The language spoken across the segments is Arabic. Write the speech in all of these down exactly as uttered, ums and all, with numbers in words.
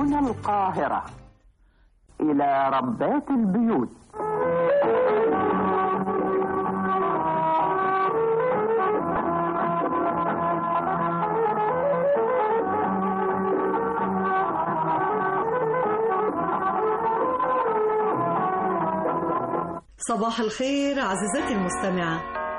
هنا القاهرة إلى ربات البيوت. صباح الخير عزيزتي المستمعة.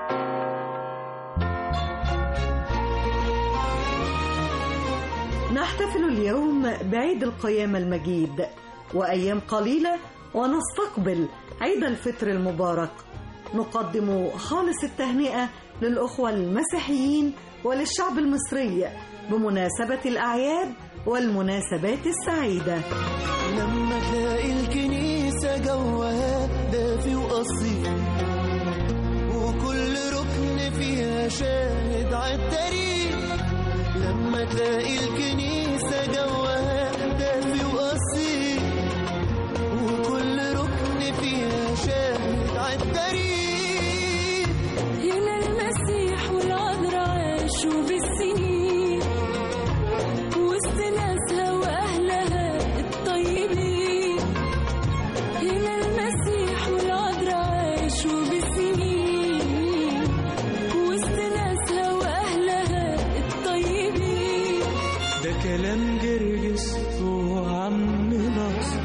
نحتفل اليوم بعيد القيامة المجيد، وأيام قليلة ونستقبل عيد الفطر المبارك. نقدم خالص التهنئة للأخوة المسيحيين وللشعب المصري بمناسبة الأعياد والمناسبات السعيدة. لما تلاقي الكنيسة جوها دافي وأصيل، وكل ركن فيها شاهد عالتاريخ. لما تلاقي الكنيسة جوها دافي وأصيل، وكل ركن فيها شاهد عالتاريخ. هنا المسيح والعذراء عاشوا بالسنين وسط ناسها وأهلها الطيبين. هنا المسيح والعذراء عاشوا بالسنين وسط ناسها وأهلها الطيبين. ده كلام جرجس وعم ناصر.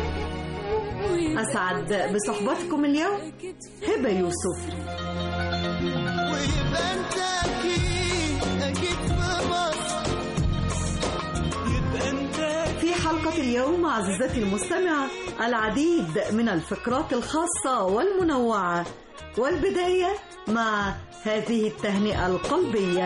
أسعد بصحبتكم اليوم هبة يوسف. ويبقى انت اكيد اكيد في مصر. يبقى انت في حلقة اليوم عزيزتي المستمعة العديد من الفقرات الخاصة والمنوعة، والبداية مع هذه التهنئة القلبية.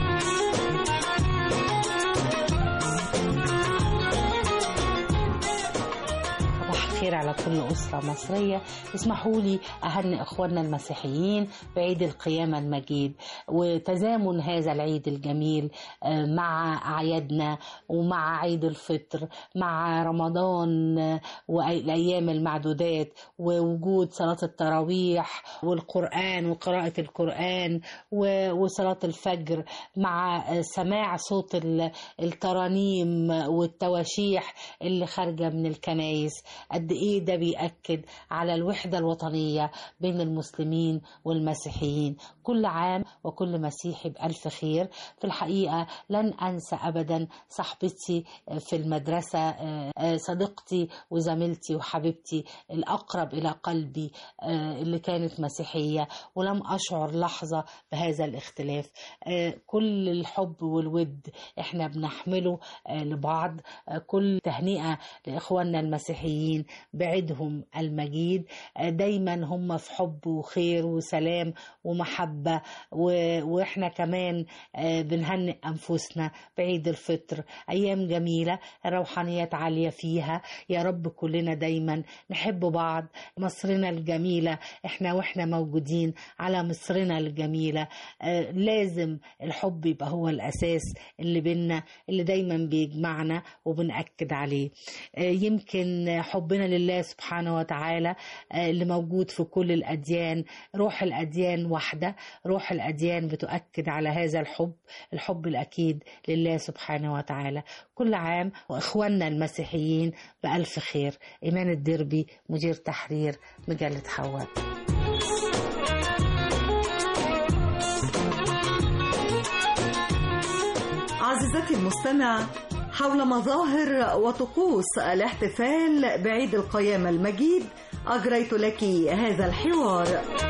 خير على كل أسرة مصرية. اسمحوا لي أهنئ إخواننا المسيحيين بعيد القيامة المجيد، وتزامن هذا العيد الجميل مع أعيادنا ومع عيد الفطر مع رمضان والأيام المعدودات، ووجود صلاة التراويح والقرآن وقراءة القرآن وصلاة الفجر مع سماع صوت الترانيم والتواشيح اللي خارجة من الكنائس. قد ايه ده بيأكد على الوحدة الوطنية بين المسلمين والمسيحيين. كل عام وكل مسيحي بألف خير. في الحقيقة لن أنسى أبدا صاحبتي في المدرسة، صديقتي وزميلتي وحبيبتي الأقرب إلى قلبي اللي كانت مسيحية، ولم أشعر لحظة بهذا الاختلاف. كل الحب والود احنا بنحمله لبعض. كل تهنئة لإخواننا المسيحيين بعيدهم المجيد. دايما هم في حب وخير وسلام ومحبة، واحنا كمان بنهنئ أنفسنا بعيد الفطر. أيام جميلة، الروحانيات عالية فيها. يا رب كلنا دايما نحب بعض. مصرنا الجميلة احنا واحنا موجودين على مصرنا الجميلة. لازم الحب يبقى هو الأساس اللي بينا، اللي دايما بيجمعنا وبنأكد عليه. يمكن حبنا لله سبحانه وتعالى اللي موجود في كل الأديان. روح الأديان واحدة، روح الأديان بتؤكد على هذا الحب، الحب الأكيد لله سبحانه وتعالى. كل عام وإخواننا المسيحيين بألف خير. إيمان الدربي، مدير تحرير مجلة حواء. عزيزتي المستمع، حول مظاهر وطقوس الاحتفال بعيد القيامة المجيد أجريت لك هذا الحوار.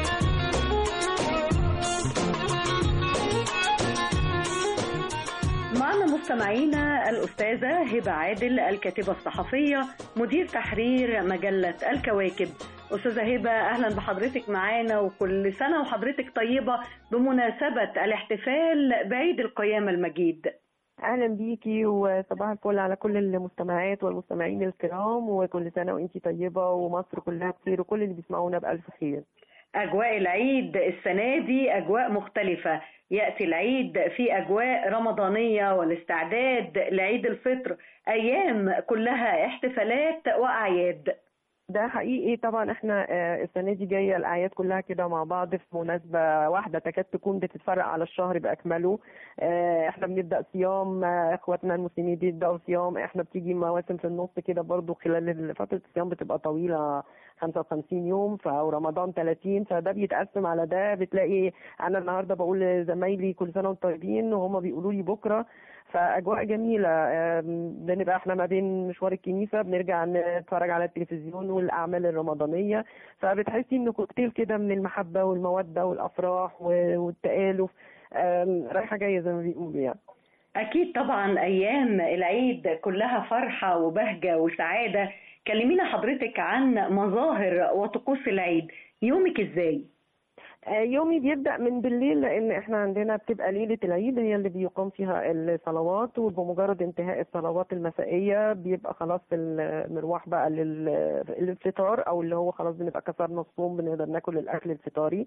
معنا مستمعينا الأستاذة هبة عادل، الكاتبة الصحفية مدير تحرير مجلة الكواكب. أستاذة هبة، أهلا بحضرتك معانا، وكل سنة وحضرتك طيبة بمناسبة الاحتفال بعيد القيامة المجيد. اهلا بيكي وصباح الفل على كل المستمعات والمستمعين الكرام، وكل سنه وانتي طيبه ومصر كلها بخير وكل اللي بيسمعونا بالف خير. اجواء العيد السنه دي اجواء مختلفه. ياتي العيد في اجواء رمضانيه والاستعداد لعيد الفطر، ايام كلها احتفالات واعياد. ده حقيقي طبعا. احنا السنه دي جايه الاعياد كلها كده مع بعض في مناسبه واحده تكاد تكون بتتفرق على الشهر باكمله. احنا بنبدا صيام، اخواتنا المسلمين بيبداوا صيام، احنا بتيجي مواسم في النص كده برضو. خلال فتره الصيام بتبقى طويله خمسة وخمسين يوم، فرمضان ثلاثين، فده بيتقسم على ده. بتلاقي انا النهارده بقول لزمايلي كل سنه وانتم طيبين وهم بيقولوا لي بكره، فاجواء جميله. بنبقى احنا ما بين مشوار الكنيسه بنرجع نتفرج على التلفزيون والاعمال الرمضانيه، فبتحسي انه كوكتيل كده من المحبه والموده والافراح والتآلف، رايحه جايه زي ما بيقولوا يعني. اكيد طبعا ايام العيد كلها فرحه وبهجه وسعاده. كلمينا حضرتك عن مظاهر وطقوس العيد، يومك ازاي؟ يومي بيبدأ من بالليل، لأن احنا عندنا بتبقى ليلة العيد هي اللي بيقام فيها الصلوات، وبمجرد انتهاء الصلوات المسائية بيبقى خلاص المروح بقى للفطار، أو اللي هو خلاص بنبقى كسرنا الصوم بنقدر ناكل الأكل الفطاري.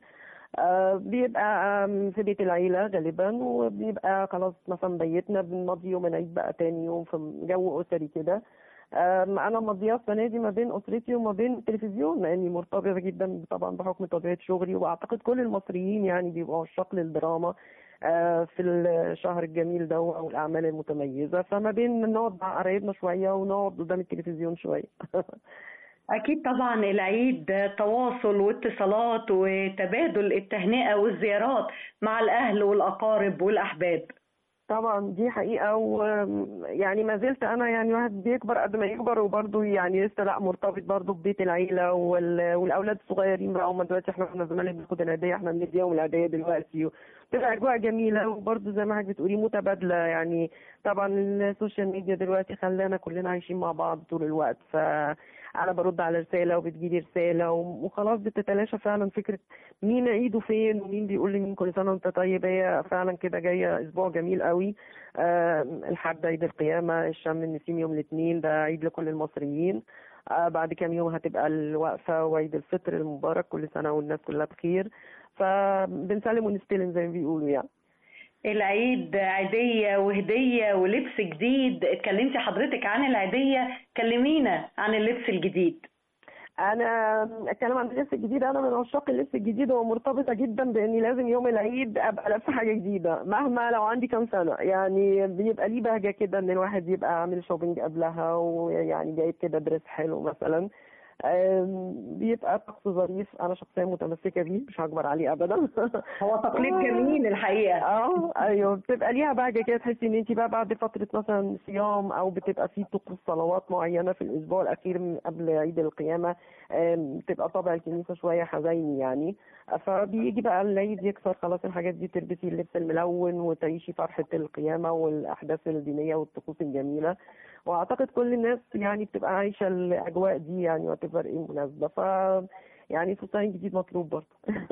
بيبقى في بيت العيلة غالبا، وبيبقى خلاص مثلا بيتنا بنمضي يوم العيد بقى تاني يوم في جو أسري كده. انا مضيعه السنه دي ما بين اسرتي وما بين التلفزيون، لاني مرتبطه جدا طبعا بحكم طبيعه شغلي، واعتقد كل المصريين يعني بيبقوا عشاق للدراما في الشهر الجميل ده او الاعمال المتميزه، فما بين نقعد مع قرايبنا شويه ونقعد قدام التلفزيون شويه. اكيد طبعا العيد تواصل واتصالات وتبادل التهنئه والزيارات مع الاهل والاقارب والاحباب. طبعا دي حقيقه، ويعني ما زلت انا يعني واحد بيكبر قد ما يكبر، وبرضه يعني لسه لا مرتبط برضه ببيت العيله والاولاد الصغيرين بقى. هم دلوقتي احنا كنا زمان بناخد العيديه، احنا بنديهم العيديه دلوقتي، بتبقى اجواء جميله، وبرضه زي ما حضرتك بتقولي متبادله. يعني طبعا السوشيال ميديا دلوقتي خلانا كلنا عايشين مع بعض طول الوقت، ف انا برد على رساله وبتجيلي رساله، وخلاص بتتلاشى فعلا فكره مين عيده فين ومين بيقول لمين كل سنه وانت طيب. هي فعلا كده جايه اسبوع جميل قوي. أه الحد عيد القيامه، الشم النسيم يوم الاثنين ده عيد لكل المصريين. أه بعد كام يوم هتبقى الوقفه وعيد الفطر المبارك، كل سنه والناس كلها بخير. فبنسلم ونستلم زي ما بيقولوا يعني. العيد عيدية وهدية ولبس جديد. اتكلمتي حضرتك عن العيدية، كلمينا عن اللبس الجديد. انا اتكلم عن اللبس الجديد، انا من عشاق اللبس الجديد ومرتبطه جدا باني لازم يوم العيد ابقى لابسه حاجه جديده مهما لو عندي كام سنه. يعني بيبقى ليه بهجه كده ان الواحد يبقى عامل شوبينج قبلها، ويعني جايب كده دريس حلو مثلا، بيبقى طقس ظريف. انا شخصيا متمسكه بيه، مش هكبر عليه ابدا. هو تقليد جميل الحقيقه. اه ايوه، بتبقى ليها بهجه كده، تحسي ان انت بقى بعد فتره مثلا صيام، او بتبقى في طقوس صلوات معينه في الاسبوع الاخير من قبل عيد القيامه، بتبقى طابع الكنيسه شويه حزيني يعني. فبيجي بقى العيد يكسر خلاص الحاجات دي، تلبسي اللبس الملون وتعيشي فرحه القيامه والاحداث الدينيه والطقوس الجميله. واعتقد كل الناس يعني بتبقى عايشه الاجواء دي يعني، وتبقى ايه مناسبه. ف يعني فستان جديد مطلوب برضه.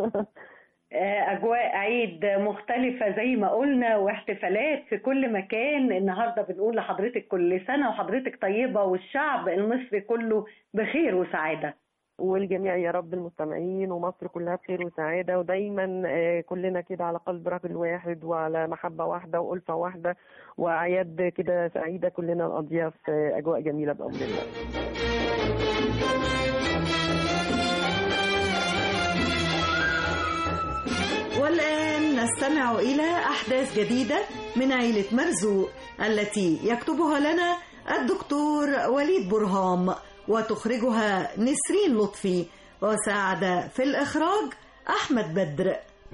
اجواء عيد مختلفه زي ما قلنا، واحتفالات في كل مكان. النهارده بنقول لحضرتك كل سنه وحضرتك طيبه، والشعب المصري كله بخير وسعاده. والجميع يا رب، المستمعين ومصر كلها بخير وسعاده، ودايما كلنا كده على قلب رجل واحد وعلى محبه واحده والفه واحده، واعياد كده سعيده كلنا نقضيها في اجواء جميله بامر الله. والآن نستمع إلى أحداث جديدة من عيلة مرزوق التي يكتبها لنا الدكتور وليد برهام، وتخرجها نسرين لطفي، وساعد في الإخراج أحمد بدر.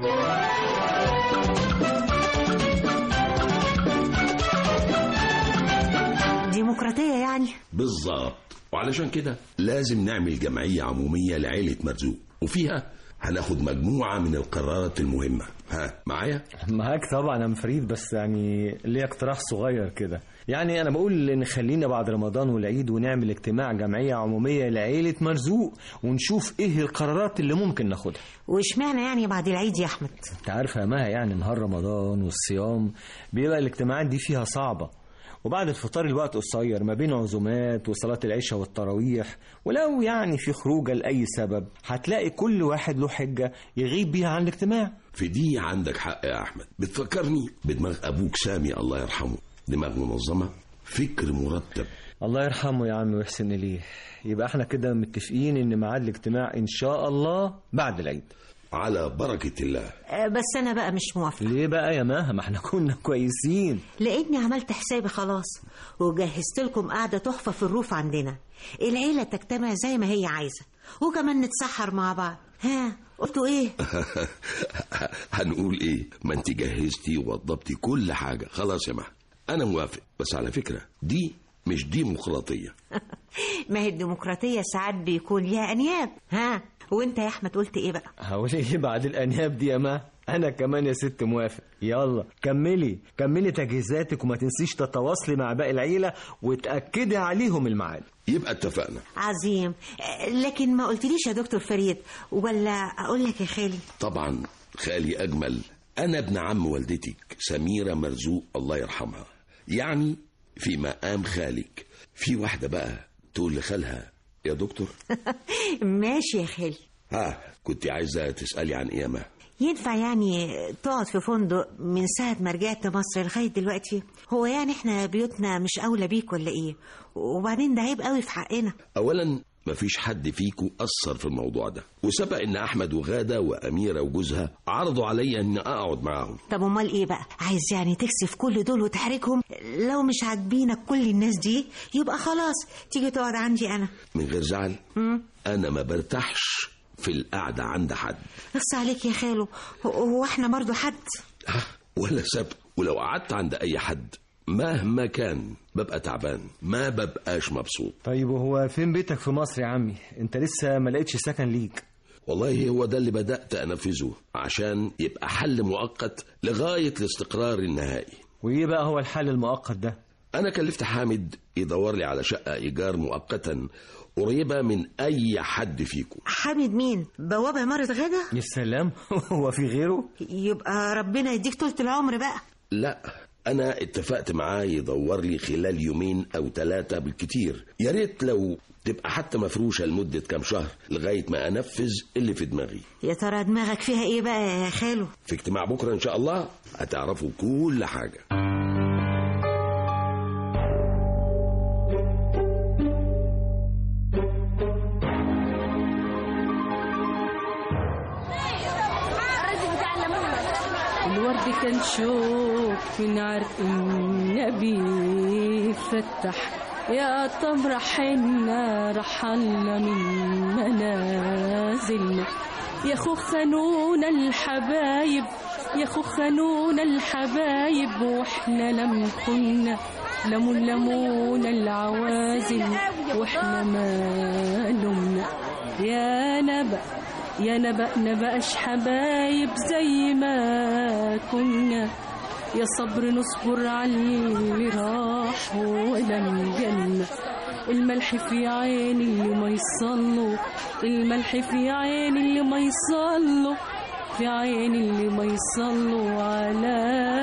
ديمقراطية يعني؟ بالظبط، وعلشان كده لازم نعمل جمعية عمومية لعيلة مرزوق، وفيها هناخد مجموعة من القرارات المهمة. ها معايا؟ معاك طبعا يا فريد، بس يعني ليه اقتراح صغير كده. يعني انا بقول ان خلينا بعد رمضان والعيد ونعمل اجتماع جمعية عمومية لعيلة مرزوق، ونشوف ايه القرارات اللي ممكن ناخدها. واشمعنى يعني بعد العيد يا احمد؟ انت عارفه يا مها، يعني نهار رمضان والصيام بيبقى الاجتماعات دي فيها صعبة، وبعد الفطار الوقت قصير ما بين عزومات وصلاة العشاء والتراويح، ولو يعني في خروجه لأي سبب هتلاقي كل واحد له حجة يغيب بيها عن الاجتماع. في دي عندك حق يا أحمد، بتفكرني بدماغ أبوك سامي الله يرحمه. دماغ منظمة، فكر مرتب. الله يرحمه يا عم ويحسن إليه. يبقى احنا كده متفقين ان ميعاد الاجتماع ان شاء الله بعد العيد. على بركة الله. بس أنا بقى مش موافقة. ليه بقى يا ماها؟ ما احنا كنا كويسين. لأني عملت حسابي خلاص وجهزت لكم قاعدة تحفة في الروف عندنا، العيلة تجتمع زي ما هي عايزة وكمان نتسحر مع بعض. ها قلتوا ايه؟ هنقول ايه؟ ما انت جهزتي ووضبتي كل حاجة خلاص يا مها. انا موافق، بس على فكرة دي مش ديمقراطية. ما هي الديمقراطية ساعات بيكون ليها أنياب. ها وانت يا أحمد قلت ايه بقى؟ هقول ايه بعد الأنياب دي يا ماها؟ أنا كمان يا ست موافق. يلا كملي كملي تجهيزاتك وما تنسيش تتواصلي مع باقي العيلة وتأكدي عليهم الميعاد. يبقى اتفقنا. عظيم. لكن ما قلتليش يا دكتور فريد، ولا أقول لك يا خالي؟ طبعا خالي أجمل. أنا ابن عم والدتك سميرة مرزوق الله يرحمها، يعني في مقام خالك. في واحدة بقى تقول لخالها يا دكتور. ماشي يا خالي. ها كنت عايزة تسألي عن إيه؟ ما ينفع يعني تقعد في فندق من ساعة ما رجعت مصر لغاية دلوقتي؟ هو يعني احنا بيوتنا مش أولى بيك ولا إيه؟ وبعدين ده عيب قوي في حقنا. أولا مفيش حد فيكو أثر في الموضوع ده، وسبق إن أحمد وغادة وأميرة وجوزها عرضوا عليا إن أقعد معاهم. طب أمال إيه بقى؟ عايز يعني تكسف كل دول وتحرجهم؟ لو مش عاجبينك كل الناس دي يبقى خلاص تيجي تقعد عندي أنا من غير زعل. م? أنا ما برتاحش في القعدة عند حد. بس عليك يا خالو، هو احنا برضو حد؟ ها ولا سبق. ولو قعدت عند أي حد مهما كان ببقى تعبان، ما ببقاش مبسوط. طيب وهو فين بيتك في مصر يا عمي؟ انت لسه ما لقيتش سكن ليك. والله هو ده اللي بدأت أنفذه عشان يبقى حل مؤقت لغاية الاستقرار النهائي. وإيه بقى هو الحل المؤقت ده؟ أنا كلفت حامد يدور لي على شقة إيجار مؤقتا قريبة من أي حد فيكم. حامد مين؟ بوابة عمارة غدا؟ يا سلام، هو في غيره؟ يبقى ربنا يديك طولة العمر بقى. لا أنا اتفقت معاه يدور لي خلال يومين أو ثلاثة بالكتير، يا ريت لو تبقى حتى مفروشة لمدة كام شهر لغاية ما أنفذ اللي في دماغي. يا ترى دماغك فيها إيه بقى يا خالو؟ في اجتماع بكرة إن شاء الله هتعرفوا كل حاجة. الورد كان شوك من عرق النبي فتح، يا طمر حنا رحلنا من منازلنا، يا خو خانونا الحبايب، يا خو خانونا الحبايب، واحنا لم كنا لمون لمون العوازل، واحنا ما لمنا. يا نبأ يا نبأ نبقاش حبايب زي ما كنا، يا صبر نصبر على اللي راح ولم جنة. الملح في عين اللي ما يصله، الملح في عين اللي ما يصله، في عين اللي ما يصله على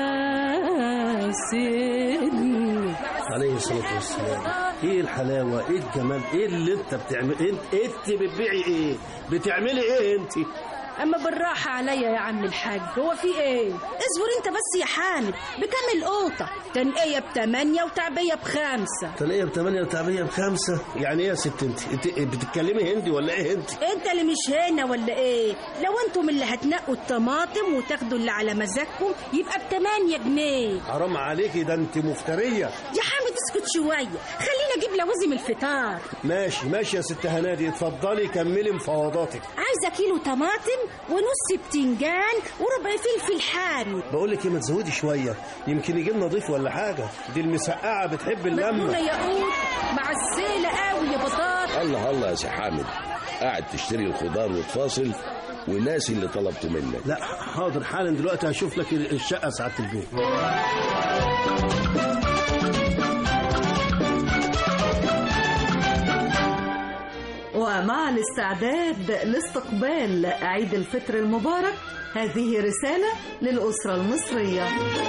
سيدنا عليه الصلاة والسلام. ايه الحلاوة، ايه الجمال، ايه اللي انت بتعمل؟ انت انت بتبيعي ايه؟ بتعملي ايه انت؟ اما بالراحة عليا يا عم الحاج، هو في ايه؟ اصبر انت بس يا حامد. بكام القوطة؟ تنقية بتمانية وتعبية بخمسة. تنقية بتمانية وتعبية بخمسة؟ يعني ايه يا ست انت؟ انت بتتكلمي هندي ولا ايه انت؟ انت اللي مش هنا ولا ايه؟ لو انتم اللي هتنقوا الطماطم وتاخدوا اللي على مزاجكم يبقى بتمانية جنيه. حرام عليكي، ده انت مفترية. يا حامد اسكت شوية، خلينا اجيب لوازم الفطار. ماشي ماشي يا ست هنادي، اتفضلي كملي مفاوضاتك. عايزة كيلو طماطم ونص بتنجان وربع فلفل حامي. بقول لك ايه، ما تزودي شويه، يمكن يجي لنا ضيف ولا حاجه. دي المسقعه بتحب اللمه. مجنونه يا قوت، مع الزيله قوي يا بطاطا. الله الله يا سي حامد، قاعد تشتري الخضار وتفاصل وناسي اللي طلبته منك. لا حاضر حالا، دلوقتي هشوف لك الشقه ساعه البيت. ومع الاستعداد لاستقبال عيد الفطر المبارك، هذه رسالة للأسرة المصرية.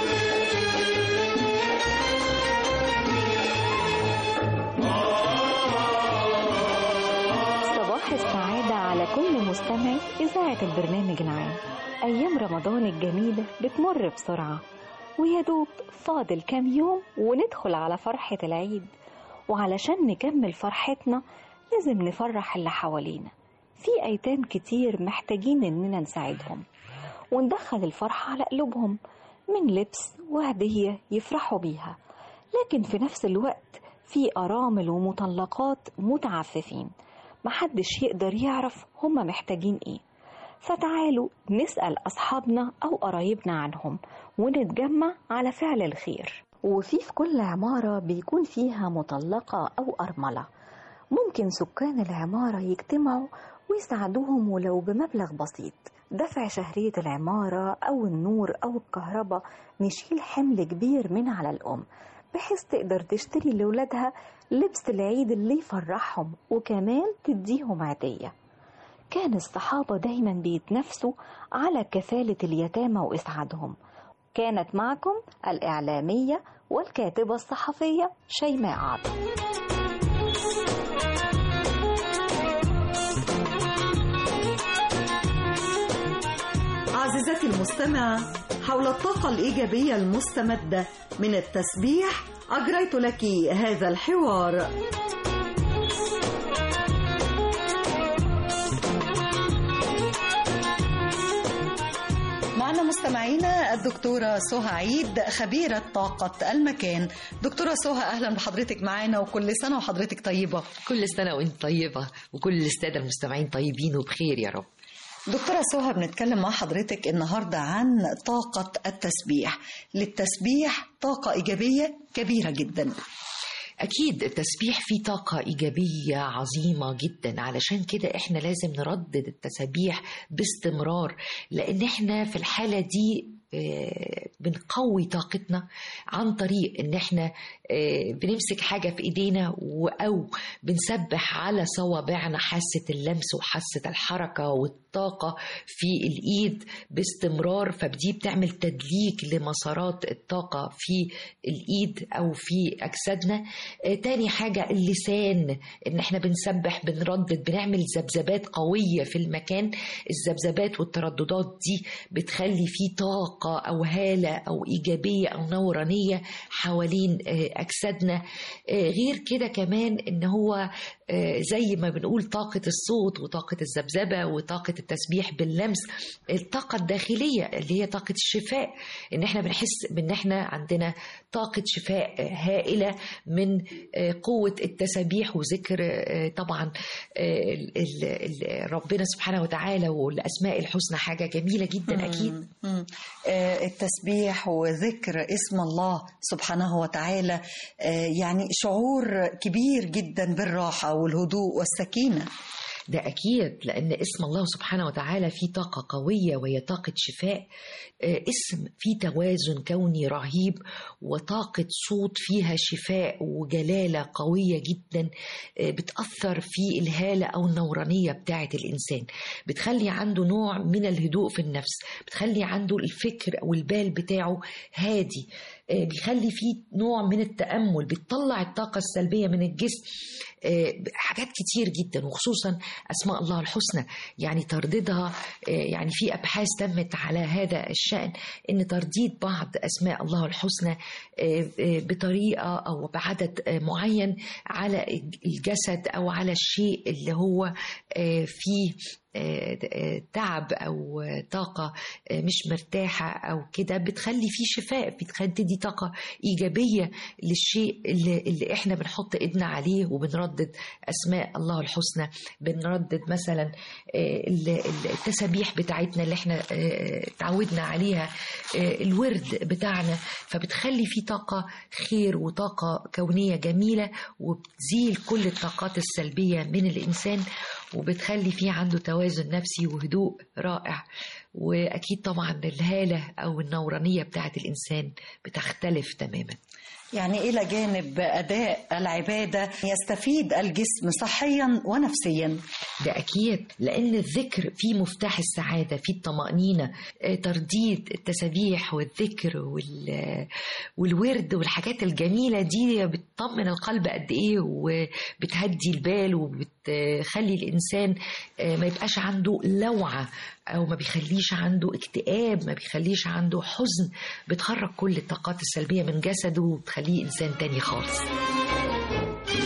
صباح السعادة على كل مستمع إذاعة البرنامج العام. أيام رمضان الجميلة بتمر بسرعة، ويا دوب فاضل كام يوم وندخل على فرحة العيد. وعلشان نكمل فرحتنا لازم نفرح اللي حوالينا. في أيتام كتير محتاجين إننا نساعدهم وندخل الفرحة على قلوبهم من لبس وهدية يفرحوا بيها، لكن في نفس الوقت في أرامل ومطلقات متعففين محدش يقدر يعرف هما محتاجين إيه. فتعالوا نسأل أصحابنا أو قرايبنا عنهم ونتجمع على فعل الخير. وفي في كل عمارة بيكون فيها مطلقة أو أرملة، ممكن سكان العمارة يجتمعوا ويساعدوهم ولو بمبلغ بسيط، دفع شهرية العمارة أو النور أو الكهرباء، نشيل حمل كبير من على الأم بحيث تقدر تشتري لولادها لبس العيد اللي يفرحهم وكمان تديهم عيدية. كان الصحابة دايما بيتنافسوا على كفالة اليتامى وإسعادهم. كانت معكم الإعلامية والكاتبة الصحفية شيماء عاطف. عزيزتي المستمعة، حول الطاقة الإيجابية المستمدة من التسبيح أجريت لك هذا الحوار. معنا مستمعينا الدكتورة سهى عيد خبيرة طاقة المكان. دكتورة سهى أهلا بحضرتك معانا، وكل سنة وحضرتك طيبة. كل سنة وانت طيبة وكل السادة المستمعين طيبين وبخير يا رب. دكتورة سهى، بنتكلم مع حضرتك النهاردة عن طاقة التسبيح. للتسبيح طاقة إيجابية كبيرة جدا. أكيد التسبيح فيه طاقة إيجابية عظيمة جدا، علشان كده إحنا لازم نردد التسبيح باستمرار، لأن إحنا في الحالة دي بنقوي طاقتنا عن طريق ان احنا بنمسك حاجة في ايدينا او بنسبح على صوابعنا، حاسة اللمس وحاسة الحركة والطاقة في الايد باستمرار، فبدي بتعمل تدليك لمسارات الطاقة في الايد او في اجسادنا. تاني حاجة اللسان، ان احنا بنسبح بنردد بنعمل ذبذبات قوية في المكان. الذبذبات والترددات دي بتخلي فيه طاقة أو هالة أو إيجابية أو نورانية حوالين أجسادنا. غير كده كمان إن هو زي ما بنقول طاقة الصوت وطاقة الذبذبة وطاقة التسبيح باللمس، الطاقة الداخلية اللي هي طاقة الشفاء، إن إحنا بنحس بإن إحنا عندنا طاقة شفاء هائلة من قوة التسبيح وذكر طبعا ربنا سبحانه وتعالى والأسماء الحسنى، حاجة جميلة جدا. أكيد التسبيح وذكر اسم الله سبحانه وتعالى يعني شعور كبير جدا بالراحة والهدوء والسكينة. ده أكيد، لأن اسم الله سبحانه وتعالى فيه طاقة قوية وهي طاقة شفاء. اسم فيه توازن كوني رهيب، وطاقة صوت فيها شفاء وجلالة قوية جدا بتأثر في الهالة أو النورانية بتاعة الإنسان، بتخلي عنده نوع من الهدوء في النفس، بتخلي عنده الفكر أو البال بتاعه هادي، بيخلي فيه نوع من التأمل، بتطلع الطاقة السلبية من الجسم. حاجات كتير جدا، وخصوصا أسماء الله الحسنى، يعني ترديدها، يعني في أبحاث تمت على هذا الشأن، إن ترديد بعض أسماء الله الحسنى بطريقة أو بعدد معين على الجسد أو على الشيء اللي هو فيه تعب أو طاقة مش مرتاحة أو كده، بتخلي فيه شفاء، بتخلي طاقة إيجابية للشيء اللي, اللي إحنا بنحط إيدنا عليه وبنردد أسماء الله الحسنى. بنردد مثلا التسابيح بتاعتنا اللي إحنا تعودنا عليها، الورد بتاعنا، فبتخلي فيه طاقة خير وطاقة كونية جميلة، وبتزيل كل الطاقات السلبية من الإنسان، وبتخلي فيه عنده توازن نفسي وهدوء رائع. وأكيد طبعا الهالة أو النورانية بتاعت الإنسان بتختلف تماما. يعني إلى جانب أداء العبادة يستفيد الجسم صحيا ونفسيا. ده أكيد، لأن الذكر فيه مفتاح السعادة، فيه الطمأنينة، ترديد التسبيح والذكر والورد والحاجات الجميلة دي بتطمن القلب قد إيه، وبتهدي البال وبتخلي الإنسان ما يبقاش عنده لوعة، أو ما بيخليش عنده اكتئاب، ما بيخليش عنده حزن، بتخرج كل الطاقات السلبية من جسده وبتخليه إنسان تاني خالص.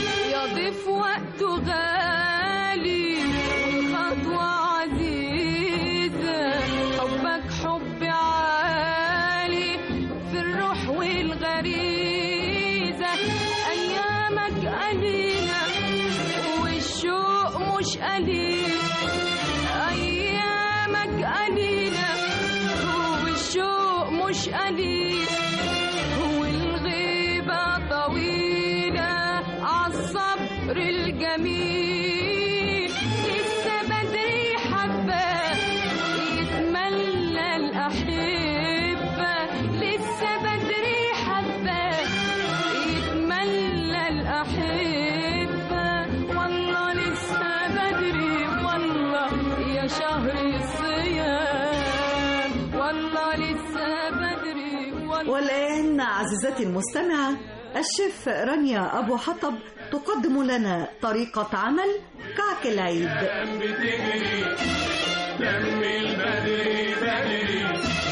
اللي في وقته غالي والخطوة عزيزة، حبك حب عالي في الروح والغريزة، أيامك قليلة والشوق مش قليل، أيامك قليلة والشوق مش قليل، والغيبة طويلة عالصبر الجميل، لسه بدري حبة يتملى الأحبة، لسه بدري حبة يتملى الأحبة، والله لسه بدري والله يا شهر الصيام، والله لسه بدري والله. والآن عزيزتي المستمعة الشيف رانيا أبو حطب تقدم لنا طريقة عمل كعك العيد. بتجري دم البدري بدري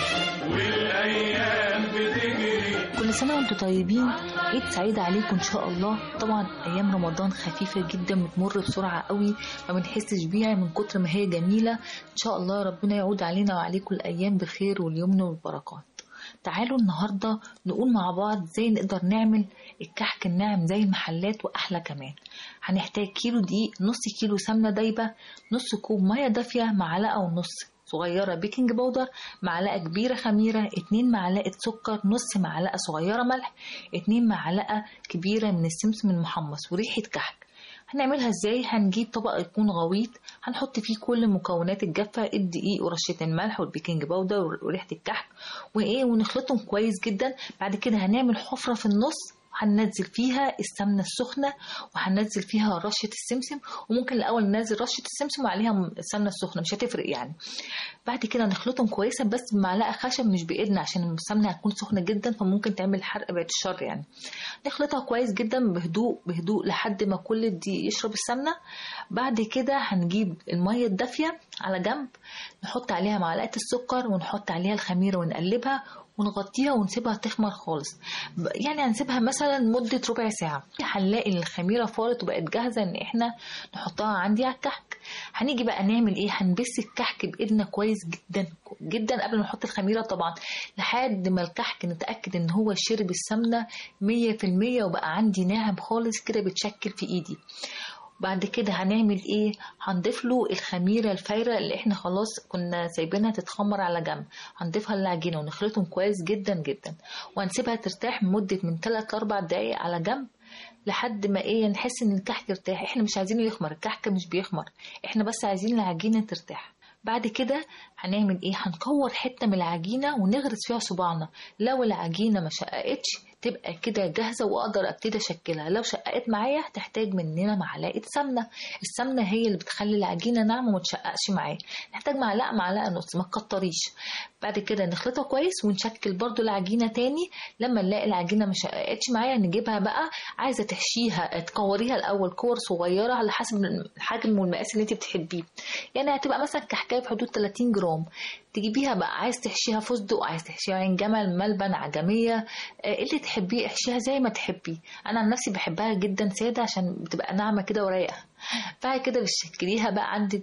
والأيام بتجري. كل سنة وانتم طيبين، عيد سعيد عليكم ان شاء الله. طبعا ايام رمضان خفيفة جدا بتمر بسرعة قوي، ما بنحسش بيها من كتر ما هي جميلة. ان شاء الله ربنا يعود علينا وعليكم الايام بخير واليمن والبركات. تعالوا النهاردة نقول مع بعض ازاي نقدر نعمل الكحك الناعم زي المحلات واحلى كمان. هنحتاج كيلو دقيق، نص كيلو سمنة دايبة، نص كوب مية دافية، معلقة ونص صغيرة بيكنج باودر، معلقة كبيرة خميرة، اتنين معلقة سكر، نص معلقة صغيرة ملح، اتنين معلقة كبيرة من السمسم المحمص وريحة كحك. هنعملها ازاي؟ هنجيب طبق يكون غويط، هنحط فيه كل مكونات الجافة، الدقيق ورشة الملح والبيكنج باودر وريحة الكحك وايه، ونخلطهم كويس جدا. بعد كده هنعمل حفرة في النص، هننزل فيها السمنة السخنة وهننزل فيها رشة السمسم، وممكن الأول ننزل رشة السمسم وعليها السمنة السخنة، مش هتفرق يعني. بعد كده نخلطهم كويسة بس بمعلقة خشب مش بإيدنا، عشان السمنة هتكون سخنة جدا فممكن تعمل حرق بعد الشر يعني. نخلطها كويس جدا بهدوء بهدوء لحد ما كل الدقيق يشرب السمنة. بعد كده هنجيب المية الدافية على جنب، نحط عليها معلقة السكر ونحط عليها الخميرة ونقلبها ونغطيها ونسيبها تخمر خالص، يعني هنسيبها مثلا مدة ربع ساعة. هنلاقي الخميرة فارت وبقت جاهزة ان احنا نحطها عندي على الكحك. هنيجي بقى نعمل ايه؟ هنبس الكحك بايدنا كويس جدا جدا قبل ما نحط الخميرة طبعا، لحد ما الكحك نتأكد ان هو شرب السمنة مية في المية وبقى عندي ناعم خالص كده بتشكل في ايدي. بعد كده هنعمل ايه؟ هنضيف له الخميره الفايره اللي احنا خلاص كنا سايبينها تتخمر على جنب، هنضيفها للعجينه ونخلطهم كويس جدا جدا، وهنسيبها ترتاح لمده من ثلاث لأربع دقايق على جنب لحد ما ايه نحس ان الكحك ارتاح. احنا مش عايزينه يخمر، الكحك مش بيخمر، احنا بس عايزين العجينه ترتاح. بعد كده هنعمل ايه؟ هنكور حته من العجينه ونغرس فيها صباعنا، لو العجينه ما شققتش تبقى كده جاهزه واقدر ابتدي اشكلها. لو شققت معايا هتحتاج مننا معلقه سمنه، السمنه هي اللي بتخلي العجينه ناعمه وما تشققش معايا. نحتاج معلقه معلقه نص، ما تكتريش. بعد كده نخلطها كويس ونشكل برضو العجينه تاني. لما نلاقي العجينه ما شققتش معايا نجيبها بقى، عايزه تحشيها تكوريها الاول كور صغيره على حسب الحجم والمقاس اللي انت بتحبيه، يعني هتبقى مثلا كحكايه في حدود ثلاثين جرام. تجيبيها بقى، عايز تحشيها فستق، عايز تحشيها عين جمل، ملبن، عجميه، اللي تحبيه احشيها زي ما تحبي. انا عن نفسي بحبها جدا ساده عشان بتبقى ناعمه كده ورايقه. بعد كده بتشكليها بقى عندك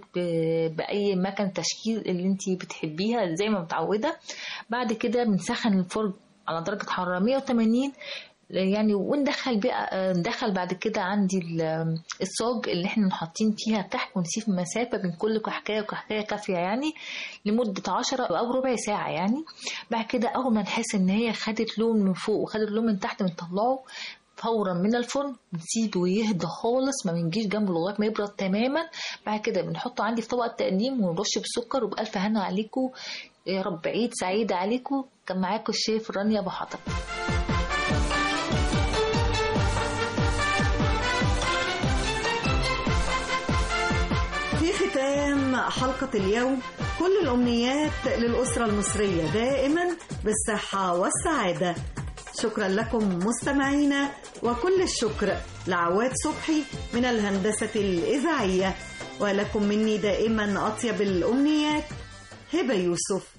باي مكان تشكيل اللي انت بتحبيها زي ما متعوده. بعد كده بنسخن الفرن على درجه حراره مية وتمانين يعني، وندخل بقى ندخل بعد كده عندي الصاج اللي احنا حاطين فيها كحك، ونسيب مسافه بين كل كحكايه وكحكايه كافيه يعني لمده عشرة او ربع ساعه يعني. بعد كده اول ما نحس ان هي خدت لون من فوق وخدت لون من تحت بنطلعه فورا من الفرن، نسيبه يهدى خالص، ما بنجيش جنبه لغايه ما يبرد تماما. بعد كده بنحطه عندي في طبق التقديم ونرش بالسكر، وبألف هنا عليكم. يا رب عيد سعيد عليكم. كان معاكم الشيف رانيا أبو حطب. في ختام حلقة اليوم كل الأمنيات للأسرة المصرية دائما بالصحة والسعادة. شكرا لكم مستمعينا، وكل الشكر لعواد صبحي من الهندسة الإذاعية، ولكم مني دائما أطيب الأمنيات. هبة يوسف.